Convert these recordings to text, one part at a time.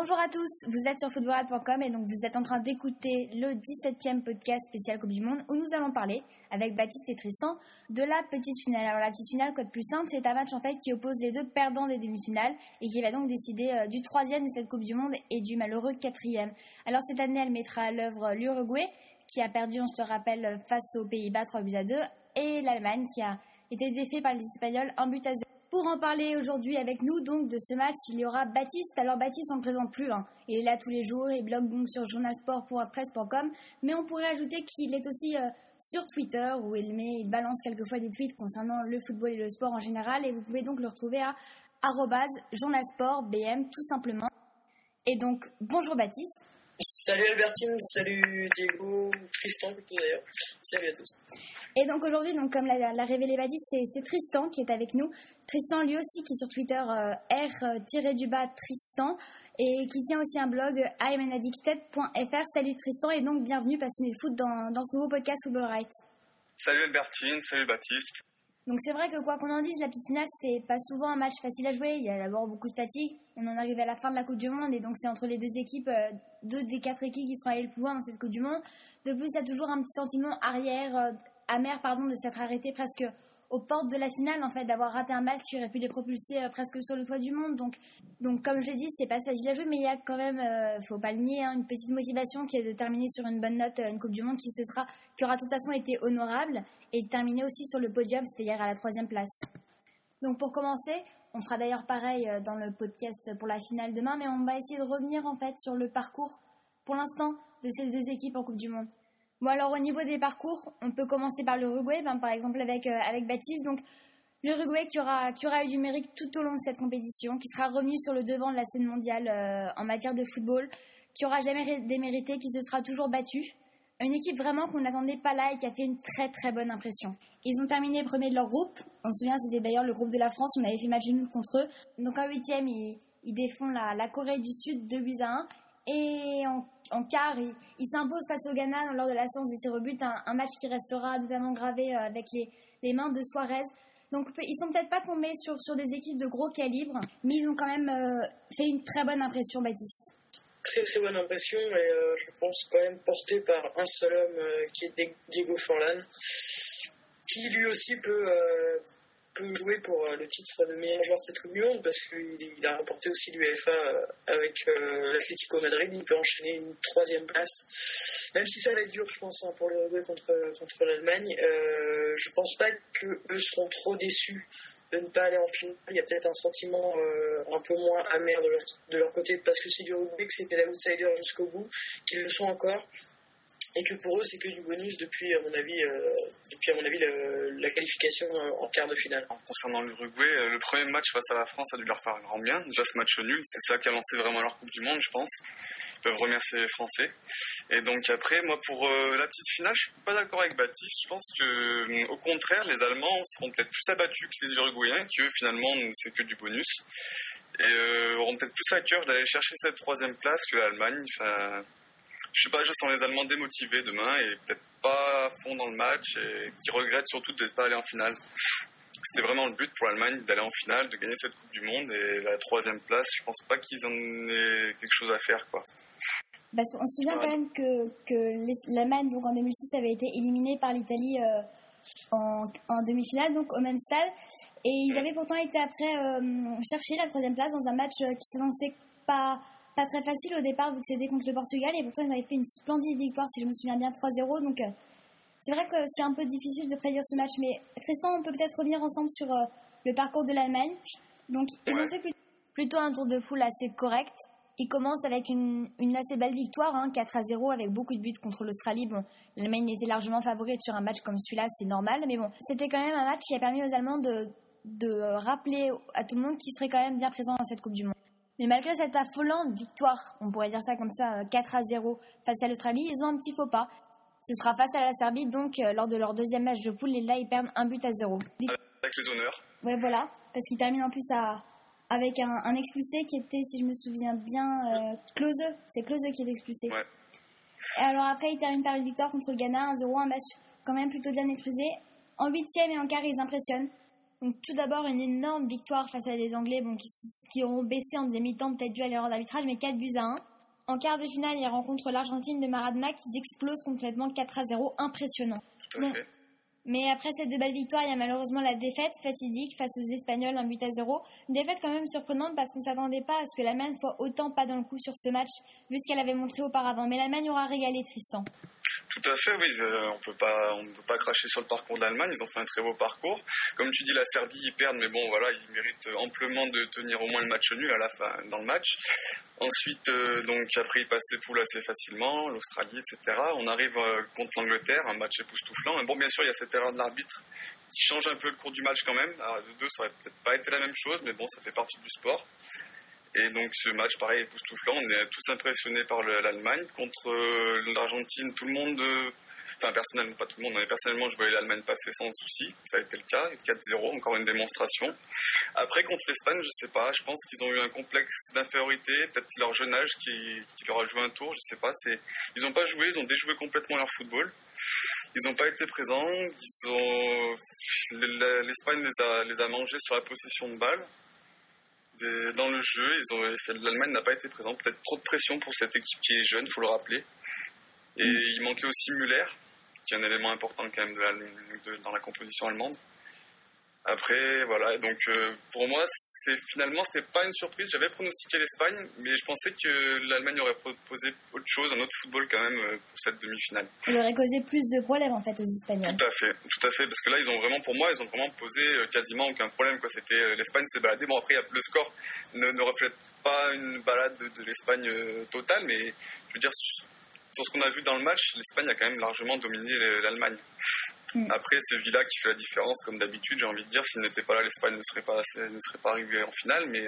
Bonjour à tous, vous êtes sur footballrad.com et donc vous êtes en train d'écouter le 17e podcast spécial Coupe du Monde où nous allons parler avec Baptiste et Tristan de la petite finale. Alors la petite finale, code plus simple, c'est un match en fait qui oppose les deux perdants des demi-finales et qui va donc décider du 3e de cette Coupe du Monde et du malheureux 4e. Alors cette année, elle mettra à l'œuvre l'Uruguay qui a perdu, on se le rappelle, face aux Pays-Bas 3-2 et l'Allemagne qui a été défait par les Espagnols 1-0. Pour en parler aujourd'hui avec nous donc de ce match, il y aura Baptiste. Alors Baptiste, on ne le présente plus, il est là tous les jours, il blogue donc sur journalsport.presse.com, mais on pourrait ajouter qu'il est aussi sur Twitter où il balance quelquefois des tweets concernant le football et le sport en général, et vous pouvez donc le retrouver à @journalsportbm tout simplement. Et donc bonjour Baptiste. Salut Albertine, salut Diego, Tristan plutôt d'ailleurs, salut à tous. Et donc aujourd'hui, comme l'a révélé Baptiste, c'est Tristan qui est avec nous. Tristan lui aussi qui est sur Twitter R-Tristan et qui tient aussi un blog IamAnAddicted.fr. Salut Tristan et donc bienvenue passionné de foot dans ce nouveau podcast Football Right. Salut Albertine, salut Baptiste. Donc c'est vrai que quoi qu'on en dise, la petite finale c'est pas souvent un match facile à jouer. Il y a d'abord beaucoup de fatigue. On en arrive à la fin de la Coupe du Monde et donc c'est entre les deux équipes, deux des quatre équipes qui sont allées le plus loin dans cette Coupe du Monde. De plus, il y a toujours un petit sentiment amer de s'être arrêté presque aux portes de la finale, en fait, d'avoir raté un match qui aurait pu les propulser presque sur le toit du monde. Donc comme je l'ai dit, c'est pas facile à jouer, mais il y a quand même, faut pas le nier, une petite motivation qui est de terminer sur une bonne note une Coupe du Monde qui aura de toute façon été honorable et de terminer aussi sur le podium, c'est-à-dire à la 3e place. Donc pour commencer, on fera d'ailleurs pareil dans le podcast pour la finale demain, mais on va essayer de revenir en fait sur le parcours pour l'instant de ces deux équipes en Coupe du Monde. Bon alors au niveau des parcours, on peut commencer par l'Uruguay, par exemple avec Baptiste. Donc l'Uruguay qui aura eu du mérite tout au long de cette compétition, qui sera revenu sur le devant de la scène mondiale en matière de football, qui aura jamais démérité, qui se sera toujours battu. Une équipe vraiment qu'on n'attendait pas là et qui a fait une très très bonne impression. Ils ont terminé premier de leur groupe. On se souvient, c'était d'ailleurs le groupe de la France. On avait fait match nul contre eux. Donc en 8e, ils défont la Corée du Sud 2-1. Et en quart, ils s'imposent face au Ghana lors de la séance des tirs au but. Un match qui restera notamment gravé avec les mains de Suarez. Donc ils sont peut-être pas tombés sur des équipes de gros calibre, mais ils ont quand même fait une très bonne impression, Baptiste. Très très bonne impression et je pense quand même porté par un seul homme qui est Diego Forlán, qui lui aussi peut jouer pour le titre de meilleur joueur de cette Coupe du Monde parce qu'il a remporté aussi l'UEFA avec l'Atlético Madrid. Il peut enchaîner une 3e place, même si ça va être dur je pense pour l'Uruguay contre l'Allemagne. Je pense pas qu'eux seront trop déçus de ne pas aller en finale. Il y a peut-être un sentiment un peu moins amer de leur côté, parce que c'est l'Uruguay, que c'était l'outsider jusqu'au bout, qu'ils le sont encore, et que pour eux c'est que du bonus depuis à mon avis la qualification en quart de finale. Concernant l'Uruguay, le premier match face à la France a dû leur faire un grand bien. Déjà ce match nul, c'est ça qui a lancé vraiment leur Coupe du Monde, je pense. Ils peuvent remercier les Français. Et donc après, moi pour la petite finale, je suis pas d'accord avec Baptiste. Je pense que au contraire, les Allemands seront peut-être plus abattus que les Uruguayens, qui eux finalement c'est que du bonus. Et auront peut-être plus à cœur d'aller chercher cette 3e place que l'Allemagne. Enfin, je sais pas, je sens les Allemands démotivés demain et peut-être pas à fond dans le match et qui regrettent surtout d'être pas allés en finale. C'était vraiment le but pour l'Allemagne d'aller en finale, de gagner cette Coupe du Monde, et la 3e place, je pense pas qu'ils en aient quelque chose à faire, quoi. Parce qu'on se souvient quand même que l'Allemagne donc en 2006 avait été éliminée par l'Italie en demi-finale, donc au même stade, et ils avaient pourtant été après chercher la 3e place dans un match qui s'annonçait pas très facile au départ, vu que c'était contre le Portugal, et pourtant ils avaient fait une splendide victoire, si je me souviens bien, 3-0. Donc c'est vrai que c'est un peu difficile de prédire ce match, mais Tristan, on peut peut-être revenir ensemble sur le parcours de l'Allemagne. Donc ils ont fait plutôt un tour de poule assez correct. Ils commencent avec une assez belle victoire, 4-0, avec beaucoup de buts contre l'Australie. Bon, l'Allemagne était largement favorite sur un match comme celui-là, c'est normal, mais bon, c'était quand même un match qui a permis aux Allemands de rappeler à tout le monde qu'ils seraient quand même bien présents dans cette Coupe du Monde. Mais malgré cette affolante victoire, on pourrait dire ça comme ça, 4-0 face à l'Australie, ils ont un petit faux pas. Ce sera face à la Serbie, donc lors de leur 2e match de poule, et là ils perdent 1-0. Avec les honneurs. Ouais, voilà, parce qu'ils terminent en plus avec un expulsé qui était, si je me souviens bien, Klose. C'est Klose qui est expulsé. Ouais. Et alors après, ils terminent par une victoire contre le Ghana, 1-0, un match quand même plutôt bien maîtrisé. En 8e et en quart, ils impressionnent. Donc tout d'abord une énorme victoire face à des Anglais qui auront baissé en deuxième mi-temps, peut-être dû à l'erreur d'arbitrage, mais 4-1. En quart de finale, ils rencontrent l'Argentine de Maradona qui explose complètement 4-0, impressionnant. Tout à fait. Mais après ces 2 belles victoires, il y a malheureusement la défaite fatidique face aux Espagnols, 1-0. Une défaite quand même surprenante parce qu'on ne s'attendait pas à ce que l'Allemagne soit autant pas dans le coup sur ce match, vu ce qu'elle avait montré auparavant. Mais l'Allemagne aura régalé Tristan. Tout à fait, oui. On peut pas cracher sur le parcours de l'Allemagne. Ils ont fait un très beau parcours. Comme tu dis, la Serbie, ils perdent, mais bon, voilà, ils méritent amplement de tenir au moins le match nul à la fin, dans le match. Ensuite, donc après, ils passent ces poules assez facilement, l'Australie, etc. On arrive contre l'Angleterre, un match époustouflant. Bon, bien sûr, il y a cette erreur de l'arbitre qui change un peu le cours du match quand même. Alors, de 2, ça aurait peut-être pas été la même chose, mais bon, ça fait partie du sport. Et donc ce match, pareil, époustouflant, on est tous impressionnés par l'Allemagne. Contre l'Argentine, tout le monde, enfin personnellement, pas tout le monde, mais personnellement je voyais l'Allemagne passer sans souci, ça a été le cas, 4-0, encore une démonstration. Après contre l'Espagne, je sais pas, je pense qu'ils ont eu un complexe d'infériorité, peut-être leur jeune âge qui leur a joué un tour, je sais pas, ils ont pas joué, ils ont déjoué complètement leur football. Ils n'ont pas été présents, l'Espagne les a mangés sur la possession de balle. Dans le jeu, l'Allemagne n'a pas été présente. Peut-être trop de pression pour cette équipe qui est jeune, il faut le rappeler. Et il manquait aussi Müller, qui est un élément important quand même dans la composition allemande. Après, voilà, donc pour moi, finalement, c'était pas une surprise. J'avais pronostiqué l'Espagne, mais je pensais que l'Allemagne aurait proposé autre chose, un autre football quand même pour cette demi-finale. Il aurait causé plus de problèmes en fait aux Espagnols. Tout à fait, parce que là, ils ont vraiment posé quasiment aucun problème, quoi. L'Espagne s'est baladée. Bon, après, le score ne reflète pas une balade de l'Espagne totale, mais je veux dire, sur ce qu'on a vu dans le match, l'Espagne a quand même largement dominé l'Allemagne. Après, c'est Villa qui fait la différence, comme d'habitude, j'ai envie de dire. S'il n'était pas là, l'Espagne ne serait pas arrivée en finale. Mais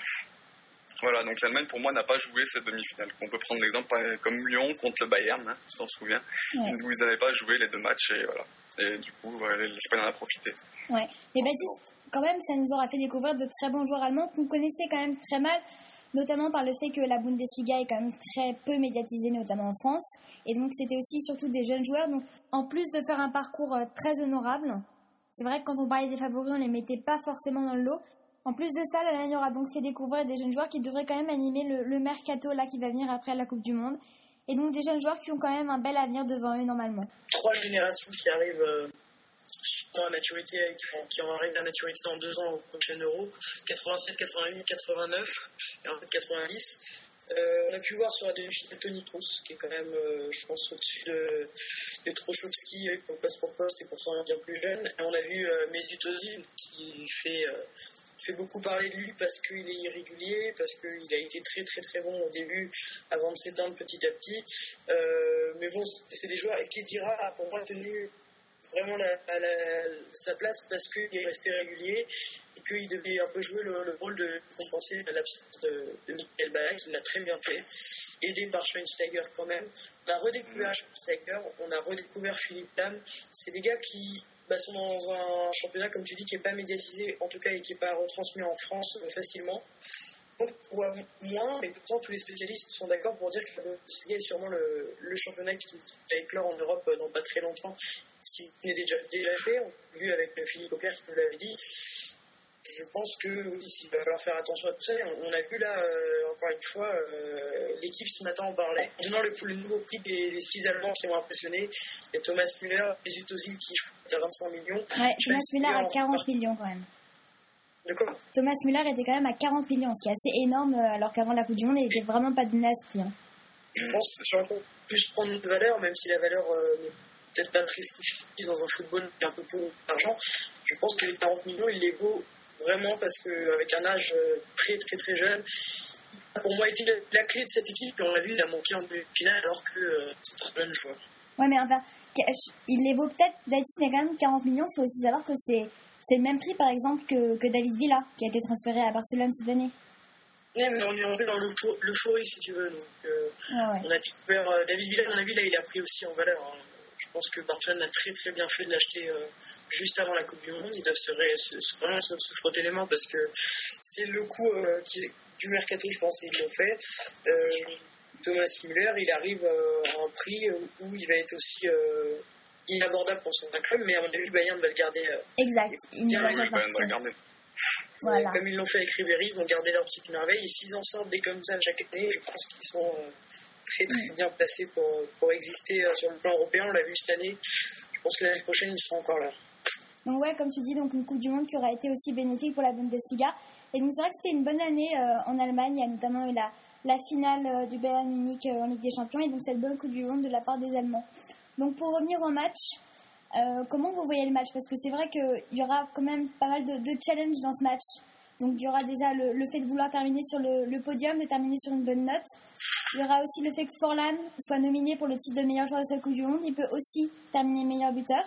voilà, donc l'Allemagne, pour moi, n'a pas joué cette demi-finale. On peut prendre l'exemple comme Lyon contre le Bayern, hein, tu t'en souviens, où ils n'avaient pas joué les 2 matchs. Et voilà. Et du coup, l'Espagne en a profité. Ouais. Mais Baptiste, quand même, ça nous aura fait découvrir de très bons joueurs allemands qu'on connaissait quand même très mal, notamment par le fait que la Bundesliga est quand même très peu médiatisée, notamment en France. Et donc, c'était aussi surtout des jeunes joueurs. Donc, en plus de faire un parcours très honorable, c'est vrai que quand on parlait des favoris, on les mettait pas forcément dans le lot. En plus de ça, l'Allemagne aura donc fait découvrir des jeunes joueurs qui devraient quand même animer le mercato là qui va venir après la Coupe du Monde. Et donc, des jeunes joueurs qui ont quand même un bel avenir devant eux, normalement. 3 générations qui arrivent à maturité, qui vont arriver à maturité dans 2 ans au prochain Euro, 87, 88, 89 et en fait 90. On a pu voir sur la demi-finale Toni Kroos, qui est quand même, je pense, au-dessus de Trochowski, poste pour poste et pourtant bien plus jeune. Et on a vu Mesut Özil, qui fait beaucoup parler de lui parce qu'il est irrégulier, parce qu'il a été très très très bon au début avant de s'éteindre petit à petit. Mais bon, c'est des joueurs, et Khedira a pour moi tenu vraiment sa place parce qu'il est resté régulier et qu'il devait un peu jouer le rôle de compenser l'absence de Michael Ballack. Il l'a très bien fait, aidé par Schweinsteiger quand même. On a redécouvert Schweinsteiger, on a redécouvert Philippe Lahm. C'est des gars qui sont dans un championnat, comme tu dis, qui n'est pas médiatisé en tout cas et qui n'est pas retransmis en France facilement. On voit moins, mais pourtant tous les spécialistes sont d'accord pour dire que la Bundesliga est sûrement le championnat qui va éclore en Europe dans pas très longtemps, si ce n'est déjà fait. On l'a vu avec Philippe Auclair qui nous l'avait dit. Je pense que oui, il va falloir faire attention à tout ça. On a vu là, encore une fois, l'équipe ce matin en parlait. En donnant le nouveau prix des 6 Allemands qui m'ont impressionné. Il y a Thomas Müller, Mesut Özil qui est à 25 millions. Ouais, Thomas Müller à 40 millions quand même. De quoi ? Thomas Müller était quand même à 40 millions, ce qui est assez énorme, alors qu'avant la Coupe du Monde, il n'était vraiment pas donné à ce prix. Hein. Je pense que c'est encore plus prendre de valeur, même si la valeur n'est peut-être pas très significative dans un football qui est un peu pour l'argent. Je pense que les 40 millions, il les vaut vraiment parce qu'avec un âge très très très jeune, pour moi, été la clé de cette équipe. Et on l'a vu, il a manqué en demi-finale alors que c'est un jeune joueur. Ouais, mais enfin, il les vaut peut-être, Davis, mais quand même 40 millions, il faut aussi savoir que c'est le même prix, par exemple, que David Villa, qui a été transféré à Barcelone cette année. Ouais, mais on est rentré dans l'euphorie, si tu veux. Donc, ouais. On a découvert David Villa, à mon avis, là, il a pris aussi en valeur. Hein. Je pense que Barcelone a très très bien fait de l'acheter juste avant la Coupe du Monde. Ils doivent vraiment se frotter les mains parce que c'est le coup du mercato, je pense, ils l'ont fait. Thomas Müller, il arrive à un prix où il va être aussi inabordable pour certains clubs, mais à mon avis, le Bayern va le garder. Exact. Il ne va Oui, pas le Bayern va le partir. garder. Voilà. Comme ils l'ont fait avec Ribéry, ils vont garder leur petite merveille. Et s'ils en sortent des comme ça chaque année, je pense qu'ils sont très très bien placés pour exister sur le plan européen. On l'a vu cette année. Je pense que l'année prochaine, ils seront encore là. Donc ouais, comme tu dis, donc une Coupe du Monde qui aura été aussi bénéfique pour la Bundesliga. Et donc c'est vrai que c'était une bonne année en Allemagne. Il y a notamment eu la finale du Bayern Munich en Ligue des Champions et donc cette bonne Coupe du Monde de la part des Allemands. Donc pour revenir au match, comment vous voyez le match? Parce que c'est vrai qu'il y aura quand même pas mal de challenges dans ce match. Donc il y aura déjà le fait de vouloir terminer sur le podium, de terminer sur une bonne note. Il y aura aussi le fait que Forlan soit nominé pour le titre de meilleur joueur de cette Coupe du Monde. Il peut aussi terminer meilleur buteur.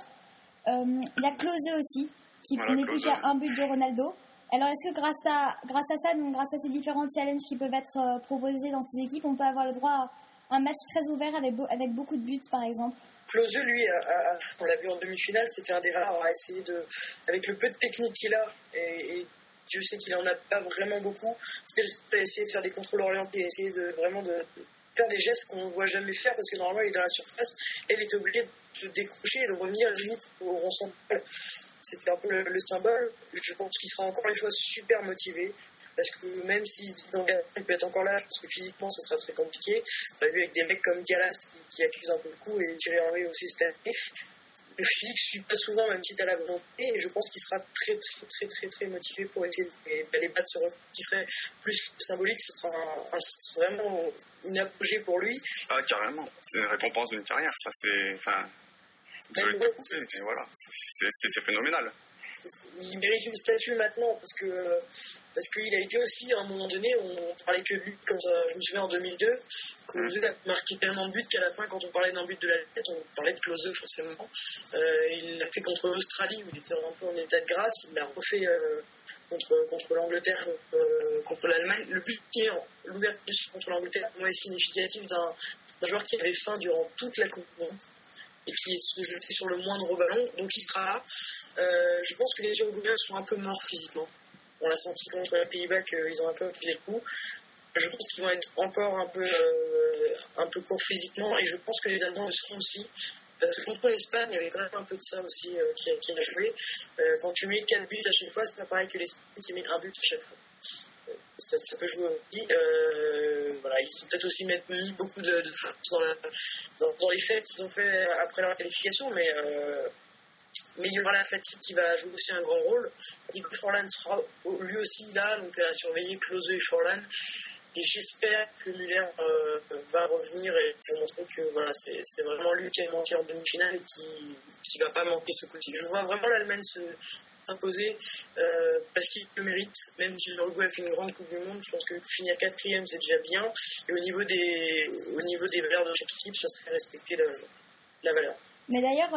Il y a Klose aussi, qui n'est plus qu'à un but de Ronaldo. Alors est-ce que grâce à ça, donc grâce à ces différents challenges qui peuvent être proposés dans ces équipes, on peut avoir le droit à un match très ouvert avec beaucoup de buts par exemple? Klose, lui, on l'a vu en demi-finale, c'était un des rares à essayer avec le peu de technique qu'il a, et Dieu sait qu'il en a pas vraiment beaucoup, c'était essayer de faire des contrôles orientés, essayer de faire des gestes qu'on ne voit jamais faire, parce que normalement il est dans la surface, et il était obligé de décrocher et de revenir limite au rond central. C'était un peu le symbole. Je pense qu'il sera encore une fois super motivé, parce que même s'il peut être encore là, parce que physiquement ça sera très compliqué. On l'a vu avec des mecs comme Gallas qui accusent un peu le coup, et Thierry Henry aussi cette année. Le physique suit pas souvent, même si t'as la volonté, et je pense qu'il sera très très très très très motivé pour essayer d'aller battre ce record qui serait plus symbolique. Ce sera vraiment une apogée pour lui. Ah, carrément, c'est une récompense d'une carrière, ça c'est... Enfin, désolé de te couper, mais voilà, c'est phénoménal. Il mérite une statue maintenant parce qu'il a été aussi à un moment donné, on parlait que de lui, comme ça, je me souviens en 2002, Klose a marqué tellement de buts qu'à la fin, quand on parlait d'un but de la tête, on parlait de Klose forcément. Il l'a fait contre l'Australie où il était un peu en état de grâce, il l'a refait contre l'Angleterre, contre l'Allemagne. Le but qui est l'ouverture contre l'Angleterre est significatif d'un joueur qui avait faim durant toute la Coupe du Monde et qui se jetait sur le moindre ballon, donc il sera là. Je pense que les Uruguayens sont un peu morts physiquement. On l'a senti contre les Pays-Bas qu'ils ont un peu pris les coups. Je pense qu'ils vont être encore un peu courts physiquement, et je pense que les Allemands le seront aussi. Parce que contre l'Espagne, il y avait quand même un peu de ça aussi qui a joué. Quand tu mets 4 buts à chaque fois, c'est pas pareil que l'Espagne qui met un but à chaque fois. Ça peut jouer aussi. Voilà, ils ont peut-être aussi mis beaucoup de force dans les faits qu'ils ont fait après leur qualification, mais il y aura la fatigue qui va jouer aussi un grand rôle. Nico Forlan sera lui aussi là, donc à surveiller Klose et Forlan. Et j'espère que Müller va revenir et pour montrer que voilà, c'est vraiment lui qui a manqué en demi-finale et qui va pas manquer ce coup-ci. Je vois vraiment l'Allemagne s'imposer parce qu'il le mérite, même si l'Uruguay a fait une grande Coupe du Monde. Je pense que finir 4e c'est déjà bien, et au niveau des valeurs de chaque équipe, ça serait respecter la valeur. Mais d'ailleurs,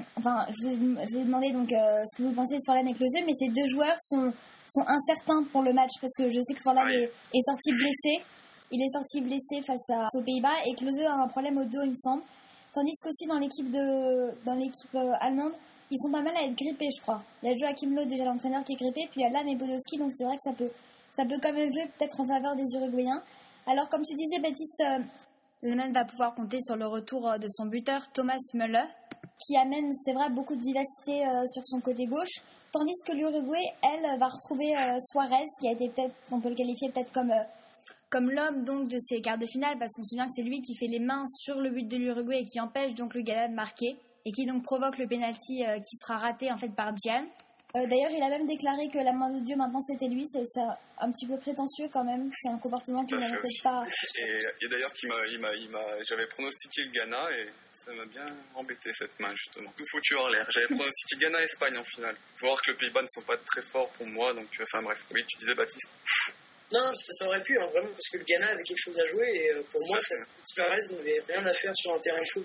je vais demander donc ce que vous pensez de Forlan et Klose, mais ces deux joueurs sont incertains pour le match, parce que je sais que Forlan est sorti blessé. Il est sorti blessé face aux Pays-Bas, et Klose a un problème au dos, il me semble. Tandis qu'aussi dans l'équipe allemande, ils sont pas mal à être grippés, je crois. Il y a Joachim Löw, déjà l'entraîneur, qui est grippé, puis il y a Lahm et Podolski, donc c'est vrai que ça peut quand même jouer peut-être en faveur des Uruguayens. Alors, comme tu disais, Baptiste, l'Allemagne va pouvoir compter sur le retour de son buteur, Thomas Müller, qui amène, c'est vrai, beaucoup de vivacité sur son côté gauche. Tandis que l'Uruguay, elle, va retrouver Suarez, qui a été peut-être, on peut le qualifier peut-être comme l'homme donc de ces quarts de finale, parce qu'on se souvient que c'est lui qui fait les mains sur le but de l'Uruguay et qui empêche donc le Ghana de marquer, et qui donc provoque le penalty qui sera raté en fait par Gian. D'ailleurs, il a même déclaré que la main de Dieu, maintenant, c'était lui. C'est un petit peu prétentieux quand même. C'est un comportement qui n'avait peut-être pas... Et d'ailleurs, j'avais pronostiqué le Ghana et ça m'a bien embêté cette main, justement. Tout foutu hors l'air. J'avais pronostiqué Ghana-Espagne en finale. Il faut voir que les Pays-Bas ne sont pas très forts pour moi. Donc, enfin bref, oui, tu disais Baptiste. Non, ça aurait pu, hein, vraiment, parce que le Ghana avait quelque chose à jouer, et pour moi, Suarez n'avait rien à faire sur un terrain de foot.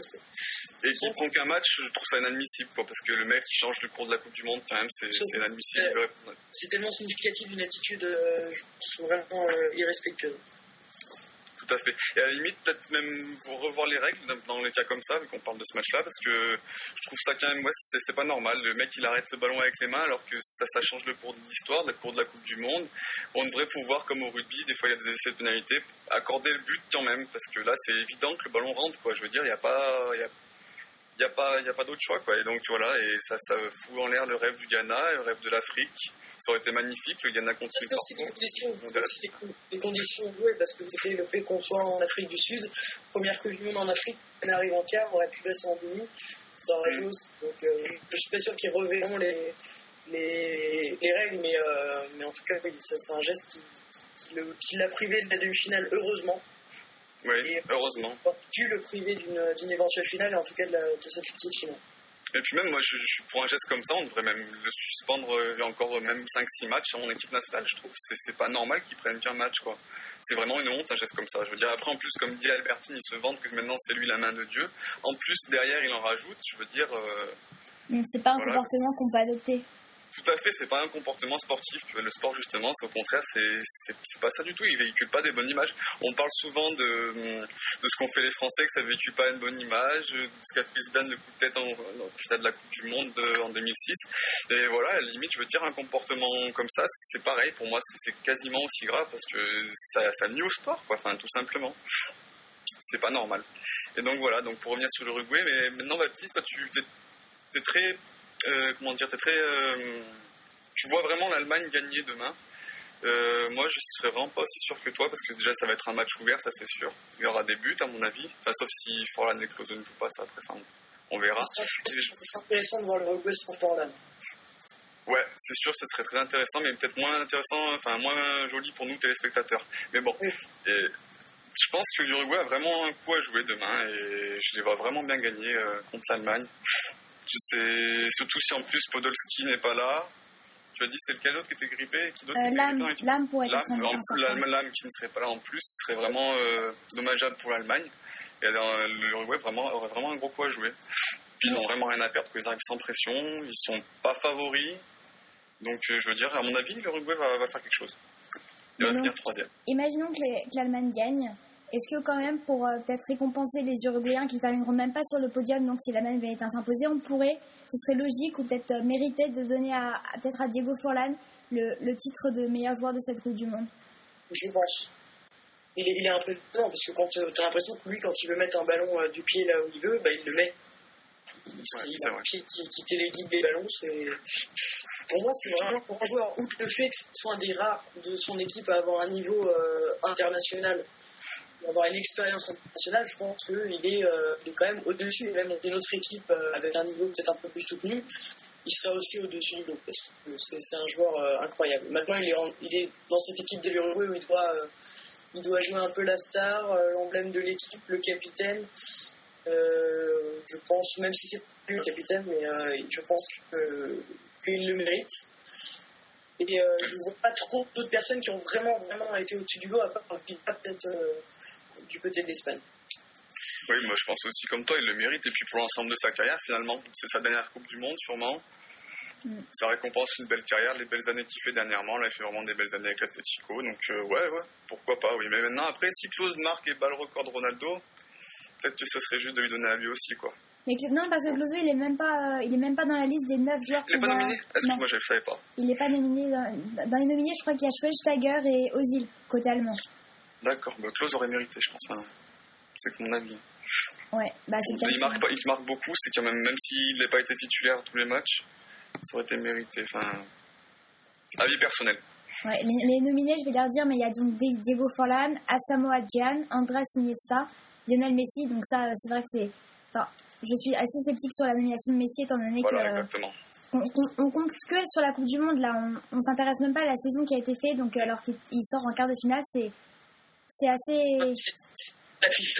Et qu'il prend qu'un match, je trouve ça inadmissible, quoi, parce que le mec qui change le cours de la Coupe du Monde, quand même, c'est inadmissible. C'est tellement significatif d'une attitude, je trouve, vraiment irrespectueuse. Tout à fait. Et à la limite, peut-être même revoir les règles dans les cas comme ça, vu qu'on parle de ce match-là, parce que je trouve ça quand même, c'est pas normal. Le mec, il arrête le ballon avec les mains, alors que ça change le cours de l'histoire, le cours de la Coupe du Monde. On devrait pouvoir, comme au rugby, des fois il y a des essais de pénalité, accorder le but quand même, parce que là, c'est évident que le ballon rentre, quoi. Je veux dire, il y a pas... il n'y a pas d'autre choix, quoi. Et donc voilà, et ça fout en l'air le rêve du Ghana, le rêve de l'Afrique. Ça aurait été magnifique, le Ghana continue par contre. Les conditions jouées, parce que c'est le fait qu'on soit en Afrique du Sud, première Coupe du Monde en Afrique, on arrive en quart, on aurait pu passer en demi, ça aurait joué aussi. Donc je suis pas sûr qu'ils reverront les règles, mais en tout cas, oui, c'est un geste qui l'a privé de la demi-finale, heureusement. Oui, et heureusement. Dû le priver d'une éventuelle finale, et en tout cas de cette petite finale. Et puis même, moi, pour un geste comme ça, on devrait même le suspendre encore même 5-6 matchs à mon équipe nationale. Je trouve que c'est pas normal qu'ils prennent qu'un match, quoi. C'est vraiment une honte, un geste comme ça. Je veux dire, après, en plus, comme dit Albertine, il se vante que maintenant c'est lui la main de Dieu. En plus, derrière, il en rajoute. Je veux dire... Donc c'est pas un comportement qu'on peut adopter. Tout à fait, c'est pas un comportement sportif. Le sport, justement, c'est au contraire, c'est pas ça du tout. Il véhicule pas des bonnes images. On parle souvent de ce qu'ont fait les Français, que ça véhicule pas une bonne image, de ce qu'a fait Zidane le coup de tête en finale de la Coupe du Monde en 2006. Et voilà, à la limite, je veux dire, un comportement comme ça, c'est pareil. Pour moi, c'est quasiment aussi grave parce que ça nuit au sport, quoi. Enfin, tout simplement. C'est pas normal. Et donc voilà, donc pour revenir sur l'Uruguay, mais maintenant, Baptiste, toi, t'es très... tu vois vraiment l'Allemagne gagner demain. Moi, je serais vraiment pas aussi sûr que toi, parce que déjà, ça va être un match ouvert, ça c'est sûr. Il y aura des buts, à mon avis. Enfin, sauf si Forlan et Klose ne jouent pas, ça après, enfin, on verra. C'est intéressant de voir le Uruguay sans Forlan. Ouais, c'est sûr, ce serait très intéressant, mais peut-être moins intéressant, enfin moins joli pour nous téléspectateurs. Mais bon, oui. Et je pense que l'Uruguay a vraiment un coup à jouer demain, et je les vois vraiment bien gagner contre l'Allemagne. Surtout si en plus Podolski n'est pas là. Tu as dit c'est lequel autre qui était grippé, L'âme pourrait être L'âme qui ne serait pas là en plus, ce serait vraiment dommageable pour l'Allemagne. Et l'Uruguay aurait vraiment un gros coup à jouer. Puis ils n'ont vraiment rien à perdre, parce qu'ils arrivent sans pression, ils sont pas favoris. Donc je veux dire, à mon avis, l'Uruguay va faire quelque chose. Il va finir troisième. Imaginons que l'Allemagne gagne. Est-ce que quand même, pour peut-être récompenser les Uruguayens qui ne termineront même pas sur le podium, donc si l'Allemagne venait à s'imposer, ce serait logique ou peut-être mérité de donner peut-être à Diego Forlán le titre de meilleur joueur de cette Coupe du Monde? Je pense. Il est un peu dedans, parce que quand tu as l'impression que lui, quand il veut mettre un ballon du pied là où il veut, il le met. Il a un pied qui téléguide des ballons. Pour moi, c'est vraiment pour un joueur, outre le fait que ce soit un des rares de son équipe à avoir un niveau international, avoir une expérience internationale, je pense qu'il est quand même au-dessus, et même dans une autre équipe avec un niveau peut-être un peu plus soutenu, il sera aussi au-dessus du lot, parce que c'est un joueur incroyable. Maintenant, il est dans cette équipe de l'Uruguay où il doit jouer un peu la star, l'emblème de l'équipe, le capitaine. Je pense, même si c'est plus le capitaine, mais je pense qu'il le mérite. Et je ne vois pas trop d'autres personnes qui ont vraiment été au-dessus du lot, à part peut-être du côté de l'Espagne. Oui, moi je pense aussi comme toi, il le mérite. Et puis pour l'ensemble de sa carrière, finalement, c'est sa dernière Coupe du Monde, sûrement. Ça récompense une belle carrière, les belles années qu'il fait dernièrement. Là, il fait vraiment des belles années avec l'Atlético. Donc ouais, pourquoi pas, oui. Mais maintenant, après, si Klose marque et bat le record de Ronaldo, peut-être que ça serait juste de lui donner à lui aussi, quoi. Mais non, parce que Klose, il est même pas dans la liste des 9 joueurs. Il n'est pas nominé? Excuse-moi, je ne savais pas. Il n'est pas nominé. Dans les nominés, je crois qu'il y a Schweinsteiger et Ozil, côté allemand. D'accord, Klose aurait mérité, je pense. Enfin, c'est mon avis. Ouais, c'est il marque beaucoup, c'est quand même s'il n'a pas été titulaire à tous les matchs, ça aurait été mérité. Enfin, avis personnel. Ouais, les nominés, je vais leur dire, mais il y a donc Diego Forlán, Asamoah Gyan, Andrés Iniesta, Lionel Messi. Donc ça, c'est vrai que je suis assez sceptique sur la nomination de Messi, étant donné exactement. On compte que sur la Coupe du Monde. Là, on s'intéresse même pas à la saison qui a été faite. Donc alors qu'il sort en quart de finale, c'est assez. La FIFA,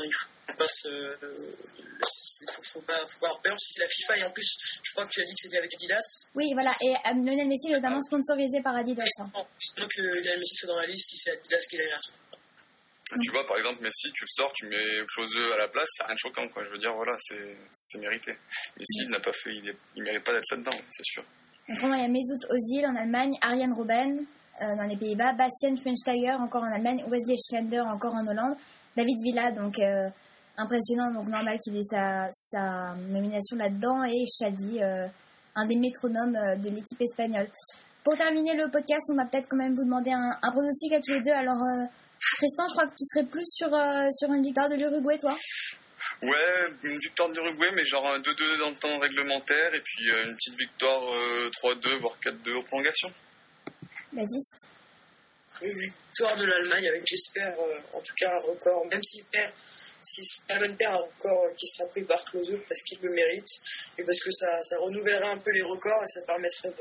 faut pas avoir peur si c'est la FIFA, et en plus je crois que tu as dit que c'était avec Adidas. Oui, voilà, et Lionel Messi est notamment sponsorisé par Adidas. Donc Lionel Messi soit dans la liste si c'est Adidas qui est derrière. Tu vois, par exemple, Messi, tu le sors, tu mets Klose à la place, c'est rien de choquant, quoi. Je veux dire, voilà, c'est mérité. Messi, il n'a pas fait, il mérite pas d'être là-dedans, c'est sûr. Autrement, il y a Mesut Ozil en Allemagne, Arjen Robben dans les Pays-Bas, Bastian Schweinsteiger encore en Allemagne, Wesley Schneider encore en Hollande, David Villa, donc impressionnant, donc normal qu'il ait sa nomination là-dedans, et Shadi, un des métronomes de l'équipe espagnole. Pour terminer le podcast, on va peut-être quand même vous demander un pronostic à tous les deux. Alors, Tristan, je crois que tu serais plus sur une victoire de l'Uruguay, toi? Ouais, une victoire de l'Uruguay, mais genre un 2-2 dans le temps réglementaire, et puis une petite victoire 3-2, voire 4-2 aux prolongations. Baptiste? Une victoire de l'Allemagne avec, j'espère, en tout cas un record, même s'il perd, si l'Allemagne perd, un record qui sera pris par Klose parce qu'il le mérite, et parce que ça renouvellerait un peu les records et ça permettrait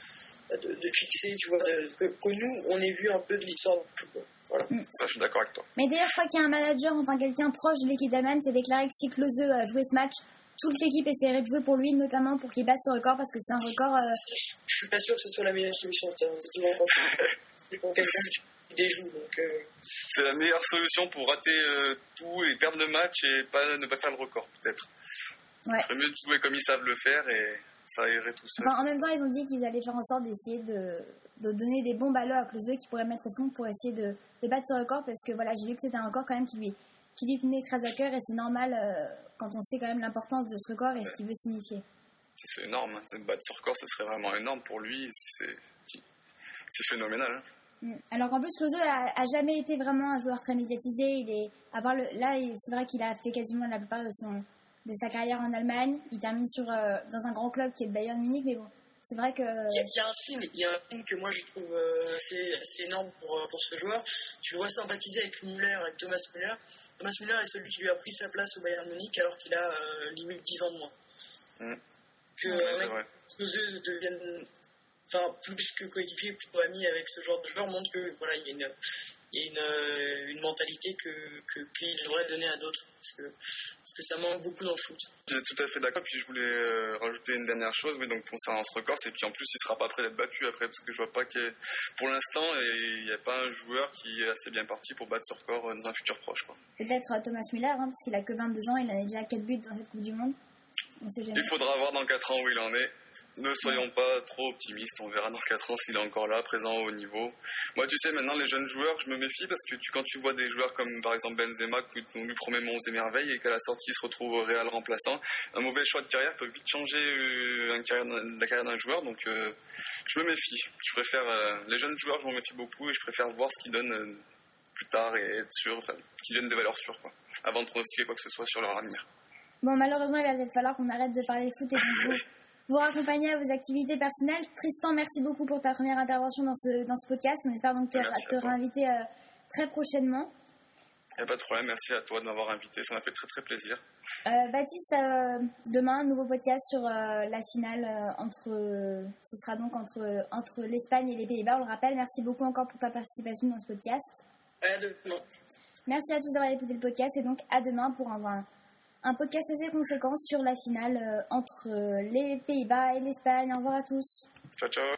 de fixer, tu vois, que nous, on ait vu un peu de l'histoire du football. Voilà. Ça, je suis d'accord avec toi. Mais d'ailleurs, je crois qu'il y a un manager, enfin quelqu'un proche de l'équipe d'Allemagne qui a déclaré que si Klose jouait ce match, toute l'équipe essaierait de jouer pour lui, notamment pour qu'il batte ce record, parce que c'est un record... Je suis pas sûr que ce soit la meilleure solution. C'est souvent quand quelqu'un qui déjoue. Donc, c'est la meilleure solution pour rater tout et perdre le match et ne pas faire le record, peut-être. Ouais. Il ferait mieux de jouer comme ils savent le faire et ça irait tout seul. Enfin, en même temps, ils ont dit qu'ils allaient faire en sorte d'essayer de donner des bons ballons à Klose qui pourraient mettre au fond pour essayer de battre ce record, parce que voilà, j'ai lu que c'était un record quand même qui lui tenait très à cœur, et c'est normal quand on sait quand même l'importance de ce record et ce qu'il veut signifier. C'est énorme, hein. Battre ce record, ce serait vraiment énorme pour lui, c'est phénoménal. Hein. Alors qu'en plus, Klose a jamais été vraiment un joueur très médiatisé. Là, c'est vrai qu'il a fait quasiment la plupart de sa carrière en Allemagne. Il termine dans un grand club qui est le Bayern Munich, mais bon, c'est vrai que... Il y a un signe que moi je trouve assez énorme pour ce joueur. Tu le vois sympathiser avec Müller, avec Thomas Müller. Thomas Müller est celui qui lui a pris sa place au Bayern Munich alors qu'il a limite 10 ans de moins. Que Klose devienne plus que coéquipier, plutôt ami avec ce genre de joueur, montre que voilà, il y a une mentalité qu'il devrait donner à d'autres, parce que ça manque beaucoup dans le foot. Je suis tout à fait d'accord, puis je voulais rajouter une dernière chose, oui, donc concernant ce record, et puis en plus il sera pas prêt d'être battu après, parce que je vois pas pour l'instant il n'y a pas un joueur qui est assez bien parti pour battre ce record dans un futur proche, quoi. Peut-être Thomas Müller, parce qu'il a que 22 ans, il en a déjà 4 buts dans cette Coupe du Monde. On sait jamais. Il faudra voir dans 4 ans où il en est. Ne soyons pas trop optimistes, on verra dans 4 ans s'il est encore là, présent au haut niveau. Moi, tu sais, maintenant, les jeunes joueurs, je me méfie parce que quand tu vois des joueurs comme par exemple Benzema, qu'on lui promet monts et merveilles et qu'à la sortie il se retrouve au Real remplaçant, un mauvais choix de carrière peut vite changer la carrière d'un joueur, donc je me méfie. Je préfère, les jeunes joueurs, je m'en méfie beaucoup et je préfère voir ce qu'ils donnent plus tard et être sûr, qu'ils donnent des valeurs sûres, quoi, avant de pronostiquer quoi que ce soit sur leur avenir. Bon, malheureusement, il va peut-être falloir qu'on arrête de parler foot et de vous raccompagner à vos activités personnelles. Tristan, merci beaucoup pour ta première intervention dans ce podcast. On espère donc te réinviter très prochainement. Il n'y a pas de problème, merci à toi de m'avoir invité, ça m'a fait très très plaisir. Baptiste, demain, un nouveau podcast sur la finale ce sera donc entre l'Espagne et les Pays-Bas, on le rappelle. Merci beaucoup encore pour ta participation dans ce podcast. À demain. Merci à tous d'avoir écouté le podcast, et donc à demain pour un podcast assez conséquent sur la finale entre les Pays-Bas et l'Espagne. Au revoir à tous. Ciao, ciao.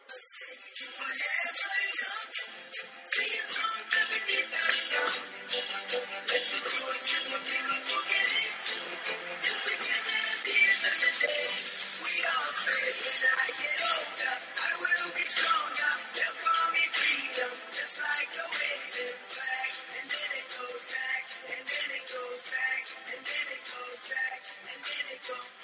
And then it goes back, and then it goes back, and then it goes